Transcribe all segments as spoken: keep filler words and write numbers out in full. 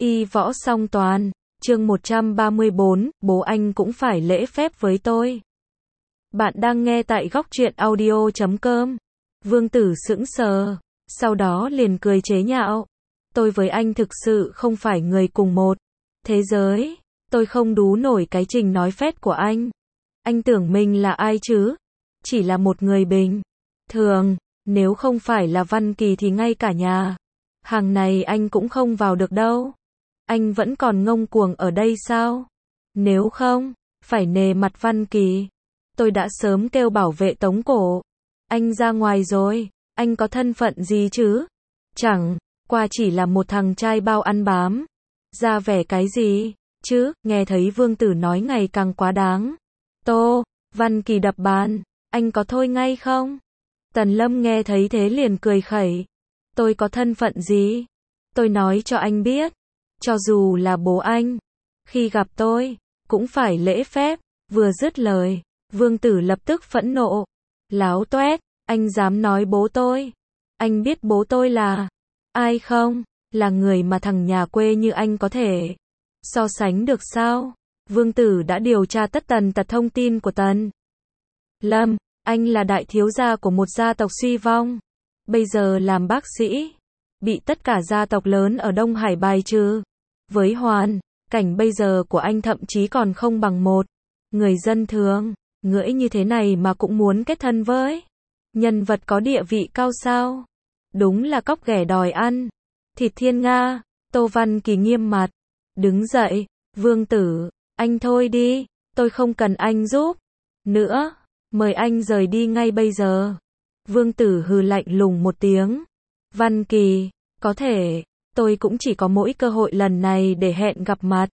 Y võ song toàn, chương một trăm ba mươi bốn, bố anh cũng phải lễ phép với tôi. Bạn đang nghe tại góc truyện audio chấm com. Vương Tử sững sờ, sau đó liền cười chế nhạo. Tôi với anh thực sự không phải người cùng một thế giới, tôi không đú nổi cái trình nói phét của anh. Anh tưởng mình là ai chứ? Chỉ là một người bình thường, nếu không phải là Văn Kỳ thì ngay cả nhà hàng này anh cũng không vào được đâu. Anh vẫn còn ngông cuồng ở đây sao? Nếu không, phải nề mặt Văn Kỳ, tôi đã sớm kêu bảo vệ tống cổ anh ra ngoài rồi. Anh có thân phận gì chứ? Chẳng qua chỉ là một thằng trai bao ăn bám, ra vẻ cái gì chứ? Nghe thấy Vương Tử nói ngày càng quá đáng. Tô Văn Kỳ đập bàn, anh có thôi ngay không? Tần Lâm nghe thấy thế liền cười khẩy. Tôi có thân phận gì? Tôi nói cho anh biết, cho dù là bố anh, khi gặp tôi, cũng phải lễ phép. Vừa dứt lời, Vương Tử lập tức phẫn nộ. Láo toét, anh dám nói bố tôi? Anh biết bố tôi là ai không? Là người mà thằng nhà quê như anh có thể so sánh được sao? Vương Tử đã điều tra tất tần tật thông tin của Tần Lâm. Anh là đại thiếu gia của một gia tộc suy vong, bây giờ làm bác sĩ, bị tất cả gia tộc lớn ở Đông Hải bài trừ. Với hoàn cảnh bây giờ của anh thậm chí còn không bằng một người dân thường, ngưỡi như thế này mà cũng muốn kết thân với nhân vật có địa vị cao sao? Đúng là cóc ghẻ đòi ăn thịt thiên nga. Tô Văn Kỳ nghiêm mặt, đứng dậy. Vương Tử, anh thôi đi, tôi không cần anh giúp nữa, mời anh rời đi ngay bây giờ. Vương Tử hừ lạnh lùng một tiếng. Văn Kỳ, có thể, tôi cũng chỉ có mỗi cơ hội lần này để hẹn gặp mặt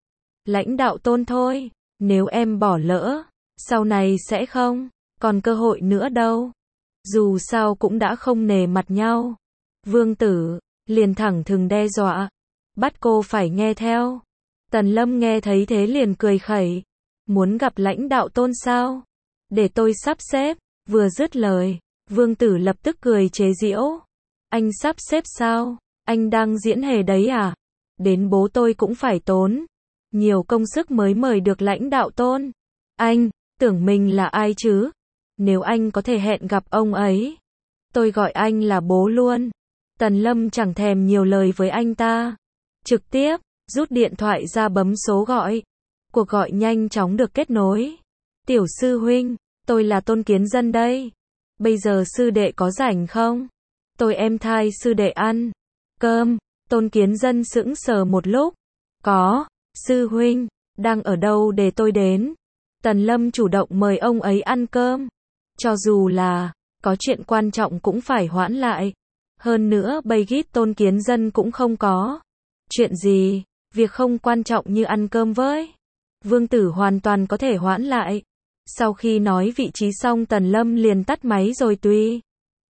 lãnh đạo Tôn thôi. Nếu em bỏ lỡ, sau này sẽ không còn cơ hội nữa đâu. Dù sao cũng đã không nề mặt nhau. Vương Tử liền thẳng thừng đe dọa, bắt cô phải nghe theo. Tần Lâm nghe thấy thế liền cười khẩy. Muốn gặp lãnh đạo Tôn sao? Để tôi sắp xếp. Vừa dứt lời, Vương Tử lập tức cười chế giễu. Anh sắp xếp sao? Anh đang diễn hề đấy à? Đến bố tôi cũng phải tốn nhiều công sức mới mời được lãnh đạo Tôn. Anh tưởng mình là ai chứ? Nếu anh có thể hẹn gặp ông ấy, tôi gọi anh là bố luôn. Tần Lâm chẳng thèm nhiều lời với anh ta, trực tiếp rút điện thoại ra bấm số gọi. Cuộc gọi nhanh chóng được kết nối. Tiểu sư huynh, tôi là Tôn Kiến Dân đây. Bây giờ sư đệ có rảnh không? Tôi em thai sư đệ ăn cơm. Tôn Kiến Dân sững sờ một lúc. Có, sư huynh, đang ở đâu để tôi đến? Tần Lâm chủ động mời ông ấy ăn cơm. Cho dù là có chuyện quan trọng cũng phải hoãn lại. Hơn nữa bây gít Tôn Kiến Dân cũng không có chuyện gì, việc không quan trọng như ăn cơm với Vương Tử hoàn toàn có thể hoãn lại. Sau khi nói vị trí xong, Tần Lâm liền tắt máy rồi tùy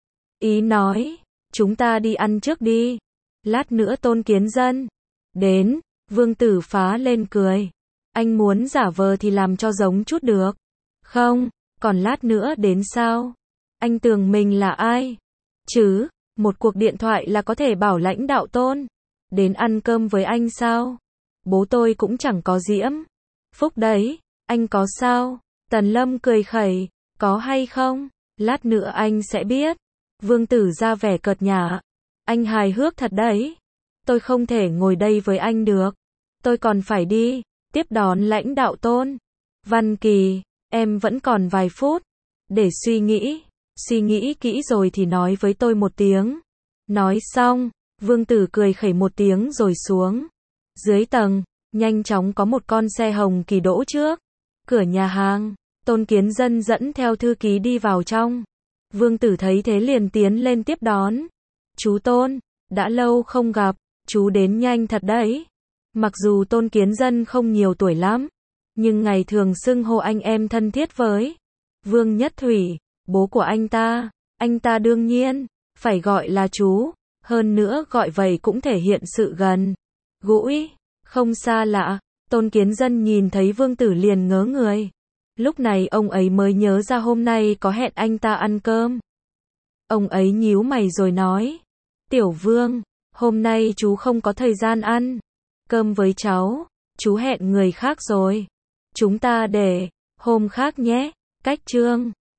ý nói, chúng ta đi ăn trước đi, lát nữa Tôn Kiến Dân đến. Vương Tử phá lên cười. Anh muốn giả vờ thì làm cho giống chút được không? Còn lát nữa đến sao? Anh tưởng mình là ai chứ? Một cuộc điện thoại là có thể bảo lãnh đạo Tôn đến ăn cơm với anh sao? Bố tôi cũng chẳng có diễm phúc đấy. Anh có sao? Tần Lâm cười khẩy. Có hay không? Lát nữa anh sẽ biết. Vương Tử ra vẻ cợt nhả. Anh hài hước thật đấy. Tôi không thể ngồi đây với anh được. Tôi còn phải đi tiếp đón lãnh đạo Tôn. Văn Kỳ, em vẫn còn vài phút để suy nghĩ. Suy nghĩ kỹ rồi thì nói với tôi một tiếng. Nói xong, Vương Tử cười khẩy một tiếng rồi xuống dưới tầng. Nhanh chóng có một con xe hồng kỳ đỗ trước cửa nhà hàng. Tôn Kiến Dân dẫn theo thư ký đi vào trong. Vương Tử thấy thế liền tiến lên tiếp đón. Chú Tôn, đã lâu không gặp, chú đến nhanh thật đấy. Mặc dù Tôn Kiến Dân không nhiều tuổi lắm, nhưng ngày thường xưng hô anh em thân thiết với Vương Nhất Thủy, bố của anh ta. Anh ta đương nhiên phải gọi là chú. Hơn nữa gọi vậy cũng thể hiện sự gần gũi, không xa lạ. Tôn Kiến Dân nhìn thấy Vương Tử liền ngớ người. Lúc này ông ấy mới nhớ ra hôm nay có hẹn anh ta ăn cơm. Ông ấy nhíu mày rồi nói. Tiểu Vương, hôm nay chú không có thời gian ăn cơm với cháu, chú hẹn người khác rồi. Chúng ta để hôm khác nhé. Cách chương